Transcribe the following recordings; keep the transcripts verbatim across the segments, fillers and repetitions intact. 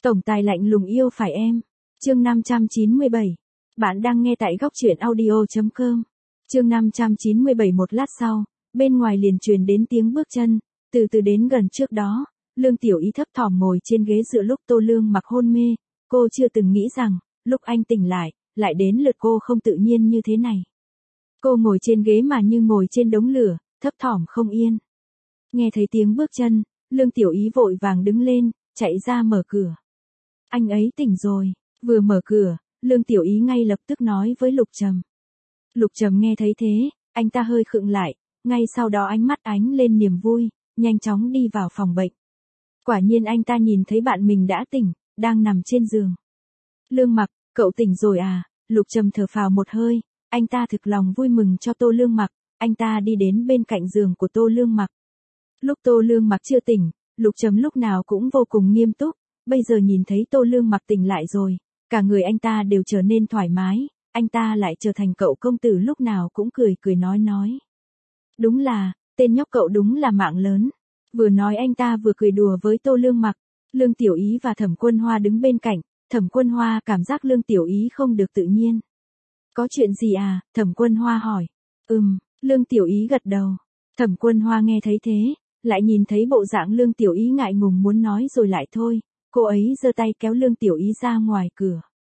Tổng tài lạnh lùng yêu phải em. Chương năm trăm chín mươi bảy. Bạn đang nghe tại góc truyện audio chấm com. Chương năm trăm chín mươi bảy. Một lát sau, bên ngoài liền truyền đến tiếng bước chân, từ từ đến gần. Trước đó, Lương Tiểu Ý thấp thỏm ngồi trên ghế dựa lúc Tô Lương Mặc hôn mê, cô chưa từng nghĩ rằng, lúc anh tỉnh lại, lại đến lượt cô không tự nhiên như thế này. Cô ngồi trên ghế mà như ngồi trên đống lửa, thấp thỏm không yên. Nghe thấy tiếng bước chân, Lương Tiểu Ý vội vàng đứng lên, chạy ra mở cửa. Anh ấy tỉnh rồi. Vừa mở cửa, Lương Tiểu Ý ngay lập tức nói với Lục Trầm. Lục Trầm nghe thấy thế, anh ta hơi khựng lại, ngay sau đó ánh mắt ánh lên niềm vui, nhanh chóng đi vào phòng bệnh. Quả nhiên anh ta nhìn thấy bạn mình đã tỉnh, đang nằm trên giường. Lương Mặc, cậu tỉnh rồi à? Lục Trầm thở phào một hơi, anh ta thực lòng vui mừng cho Tô Lương Mặc, anh ta đi đến bên cạnh giường của Tô Lương Mặc. Lúc Tô Lương Mặc chưa tỉnh, Lục Trầm lúc nào cũng vô cùng nghiêm túc, bây giờ nhìn thấy Tô Lương Mặc tỉnh lại rồi, cả người anh ta đều trở nên thoải mái, anh ta lại trở thành cậu công tử lúc nào cũng cười cười nói nói. Đúng là, tên nhóc cậu đúng là mạng lớn. Vừa nói anh ta vừa cười đùa với Tô Lương Mặc. Lương Tiểu Ý và Thẩm Quân Hoa đứng bên cạnh, Thẩm Quân Hoa cảm giác Lương Tiểu Ý không được tự nhiên. Có chuyện gì à? Thẩm Quân Hoa hỏi. Ừm, Lương Tiểu Ý gật đầu. Thẩm Quân Hoa nghe thấy thế, lại nhìn thấy bộ dạng Lương Tiểu Ý ngại ngùng muốn nói rồi lại thôi, cô ấy giơ tay kéo Lương Tiểu Ý ra ngoài cửa.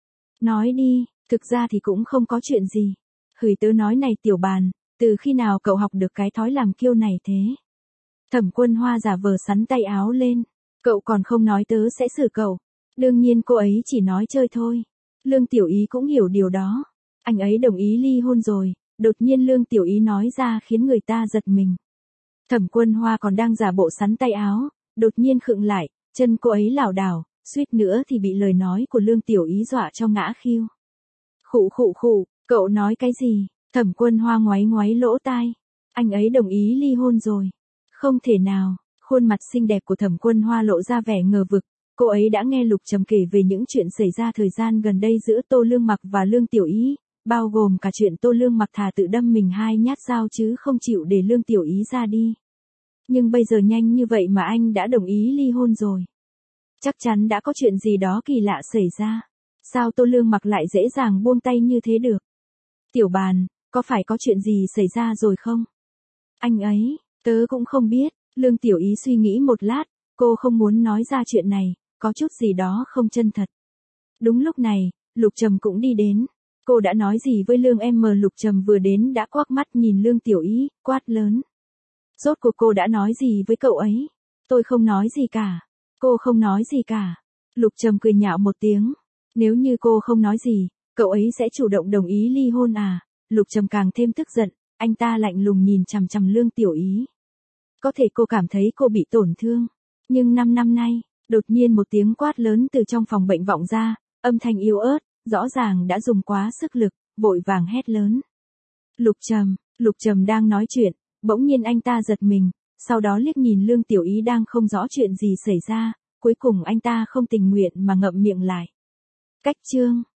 Nói đi, thực ra thì cũng không có chuyện gì. Hửi tớ nói này Tiểu Bàn, từ khi nào cậu học được cái thói làm kiêu này thế? Thẩm Quân Hoa giả vờ sắn tay áo lên, cậu còn không nói tớ sẽ xử cậu. Đương nhiên cô ấy chỉ nói chơi thôi. Lương Tiểu Ý cũng hiểu điều đó. Anh ấy đồng ý ly hôn rồi, đột nhiên Lương Tiểu Ý nói ra khiến người ta giật mình. Thẩm Quân Hoa còn đang giả bộ sắn tay áo, đột nhiên khựng lại, chân cô ấy lảo đảo, suýt nữa thì bị lời nói của Lương Tiểu Ý dọa cho ngã khiêu. Khụ khụ khụ, cậu nói cái gì? Thẩm Quân Hoa ngoáy ngoáy lỗ tai. Anh ấy đồng ý ly hôn rồi. Không thể nào. Khuôn mặt xinh đẹp của Thẩm Quân Hoa lộ ra vẻ ngờ vực. Cô ấy đã nghe Lục Trầm kể về những chuyện xảy ra thời gian gần đây giữa Tô Lương Mặc và Lương Tiểu Ý, bao gồm cả chuyện Tô Lương Mặc thà tự đâm mình hai nhát dao chứ không chịu để Lương Tiểu Ý ra đi. Nhưng bây giờ nhanh như vậy mà anh đã đồng ý ly hôn rồi. Chắc chắn đã có chuyện gì đó kỳ lạ xảy ra. Sao Tô Lương Mặc lại dễ dàng buông tay như thế được? Tiểu Bàn, có phải có chuyện gì xảy ra rồi không? Anh ấy, tớ cũng không biết. Lương Tiểu Ý suy nghĩ một lát, cô không muốn nói ra chuyện này, có chút gì đó không chân thật. Đúng lúc này, Lục Trầm cũng đi đến. Cô đã nói gì với Lương em? Lục Trầm vừa đến đã quắc mắt nhìn Lương Tiểu Ý, quát lớn. Rốt cuộc cô đã nói gì với cậu ấy? Tôi không nói gì cả. Cô không nói gì cả. Lục Trầm cười nhạo một tiếng. Nếu như cô không nói gì, cậu ấy sẽ chủ động đồng ý ly hôn à? Lục Trầm càng thêm tức giận, anh ta lạnh lùng nhìn chằm chằm Lương Tiểu Ý. Có thể cô cảm thấy cô bị tổn thương, nhưng năm năm nay, đột nhiên một tiếng quát lớn từ trong phòng bệnh vọng ra, âm thanh yếu ớt, rõ ràng đã dùng quá sức lực, vội vàng hét lớn. Lục Trầm, Lục Trầm đang nói chuyện, bỗng nhiên anh ta giật mình, sau đó liếc nhìn Lương Tiểu Ý đang không rõ chuyện gì xảy ra, cuối cùng anh ta không tình nguyện mà ngậm miệng lại. Cách chương